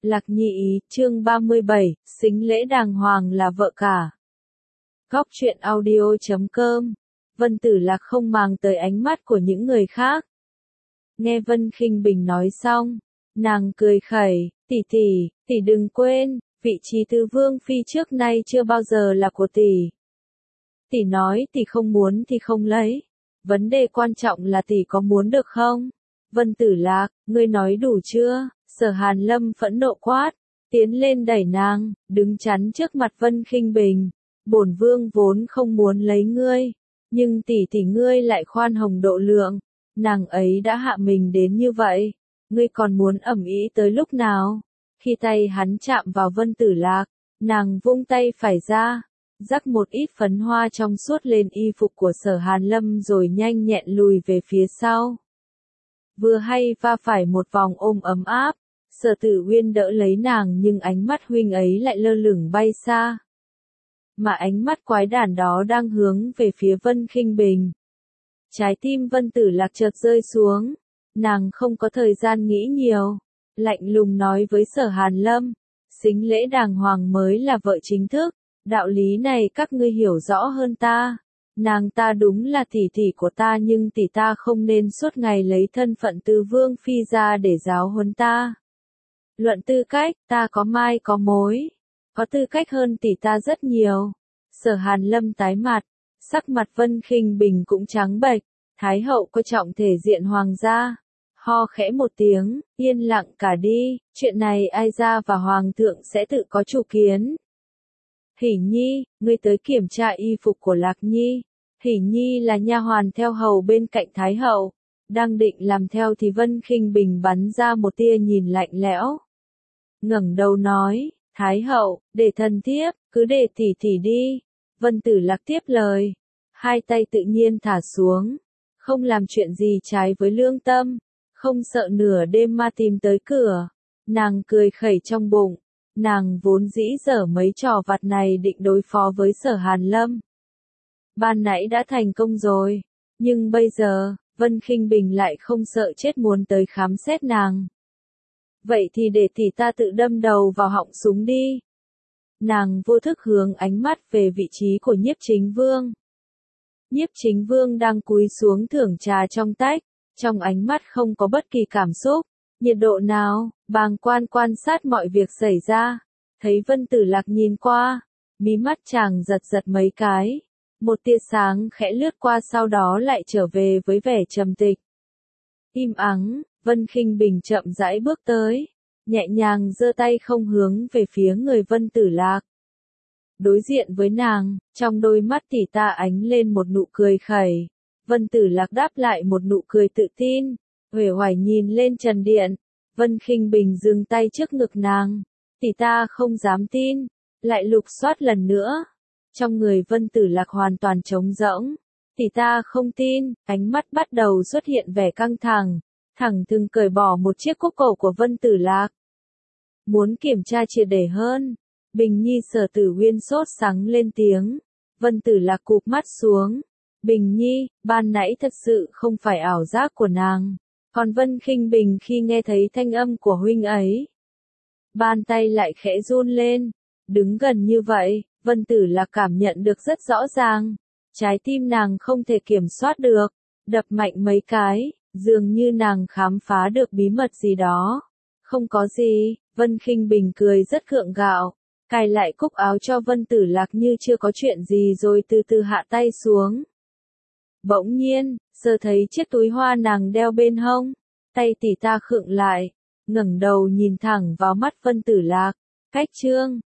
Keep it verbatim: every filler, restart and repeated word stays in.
Lạc Nhị, chương ba mươi bảy, sính lễ đàng hoàng là vợ cả. Góc truyện audio chấm com. Vân Tử Lạc không màng tới ánh mắt của những người khác. Nghe Vân Khinh Bình nói xong, nàng cười khẩy, tỷ tỷ, tỷ đừng quên, vị trí tứ vương phi trước nay chưa bao giờ là của tỷ. Tỷ nói tỷ không muốn thì không lấy. Vấn đề quan trọng là tỷ có muốn được không? Vân Tử Lạc, ngươi nói đủ chưa? Sở Hàn Lâm phẫn nộ quát, tiến lên đẩy nàng, đứng chắn trước mặt Vân Khinh Bình. Bổn vương vốn không muốn lấy ngươi, nhưng tỷ tỷ ngươi lại khoan hồng độ lượng, nàng ấy đã hạ mình đến như vậy, ngươi còn muốn ầm ĩ tới lúc nào? Khi tay hắn chạm vào Vân Tử Lạc, nàng vung tay phải ra, rắc một ít phấn hoa trong suốt lên y phục của Sở Hàn Lâm rồi nhanh nhẹn lùi về phía sau. Vừa hay va phải một vòng ôm ấm áp, Sở Tử Uyên đỡ lấy nàng nhưng ánh mắt huynh ấy lại lơ lửng bay xa. Mà ánh mắt quái đản đó đang hướng về phía Vân Khinh Bình. Trái tim Vân Tử Lạc chợt rơi xuống, nàng không có thời gian nghĩ nhiều, lạnh lùng nói với Sở Hàn Lâm, sính lễ đàng hoàng mới là vợ chính thức, đạo lý này các ngươi hiểu rõ hơn ta. Nàng ta đúng là tỷ tỷ của ta nhưng tỷ ta không nên suốt ngày lấy thân phận tứ vương phi ra để giáo huấn ta. Luận tư cách, ta có mai có mối, có tư cách hơn tỷ ta rất nhiều. Sở Hàn Lâm tái mặt, sắc mặt Vân Khinh Bình cũng trắng bệch, Thái hậu có trọng thể diện hoàng gia. Ho khẽ một tiếng, yên lặng cả đi, chuyện này ai ra và hoàng thượng sẽ tự có chủ kiến. Hỉ Nhi, ngươi tới kiểm tra y phục của Lạc Nhi. Hỉ Nhi là nha hoàn theo hầu bên cạnh Thái hậu, đang định làm theo thì Vân Khinh Bình bắn ra một tia nhìn lạnh lẽo. Ngẩng đầu nói, Thái hậu, để thần thiếp, cứ để tỷ tỷ đi. Vân Tử Lạc tiếp lời, hai tay tự nhiên thả xuống, không làm chuyện gì trái với lương tâm, không sợ nửa đêm ma tìm tới cửa. Nàng cười khẩy trong bụng, nàng vốn dĩ dở mấy trò vặt này định đối phó với Sở Hàn Lâm. Ban nãy đã thành công rồi, nhưng bây giờ, Vân Khinh Bình lại không sợ chết muốn tới khám xét nàng. Vậy thì để tỷ ta tự đâm đầu vào họng súng đi. Nàng vô thức hướng ánh mắt về vị trí của Nhiếp Chính Vương. Nhiếp Chính Vương đang cúi xuống thưởng trà trong tách, trong ánh mắt không có bất kỳ cảm xúc, nhiệt độ nào, bàng quan quan sát mọi việc xảy ra. Thấy Vân Tử Lạc nhìn qua, mí mắt chàng giật giật mấy cái. Một tia sáng khẽ lướt qua sau đó lại trở về với vẻ trầm tịch. Im ắng, Vân Khinh Bình chậm rãi bước tới, nhẹ nhàng giơ tay không hướng về phía người Vân Tử Lạc. Đối diện với nàng, trong đôi mắt tỷ ta ánh lên một nụ cười khẩy. Vân Tử Lạc đáp lại một nụ cười tự tin, uể oải nhìn lên trần điện. Vân Khinh Bình dừng tay trước ngực nàng, tỷ ta không dám tin, lại lục soát lần nữa. Trong người Vân Tử Lạc hoàn toàn trống rỗng. Tỷ ta không tin, ánh mắt bắt đầu xuất hiện vẻ căng thẳng, thẳng thừng cởi bỏ một chiếc cúc cổ của Vân Tử Lạc. Muốn kiểm tra triệt để hơn, Bình Nhi Sở Tử Uyên sốt sắng lên tiếng. Vân Tử Lạc cụp mắt xuống. Bình Nhi, ban nãy thật sự không phải ảo giác của nàng. Còn Vân Khinh Bình khi nghe thấy thanh âm của huynh ấy, bàn tay lại khẽ run lên. Đứng gần như vậy, Vân Tử Lạc cảm nhận được rất rõ ràng. Trái tim nàng không thể kiểm soát được, đập mạnh mấy cái, dường như nàng khám phá được bí mật gì đó. Không có gì, Vân Khinh Bình cười rất gượng gạo, cài lại cúc áo cho Vân Tử Lạc như chưa có chuyện gì rồi từ từ hạ tay xuống. Bỗng nhiên, sờ thấy chiếc túi hoa nàng đeo bên hông, tay tỷ ta khựng lại, ngẩng đầu nhìn thẳng vào mắt Vân Tử Lạc. Cách chương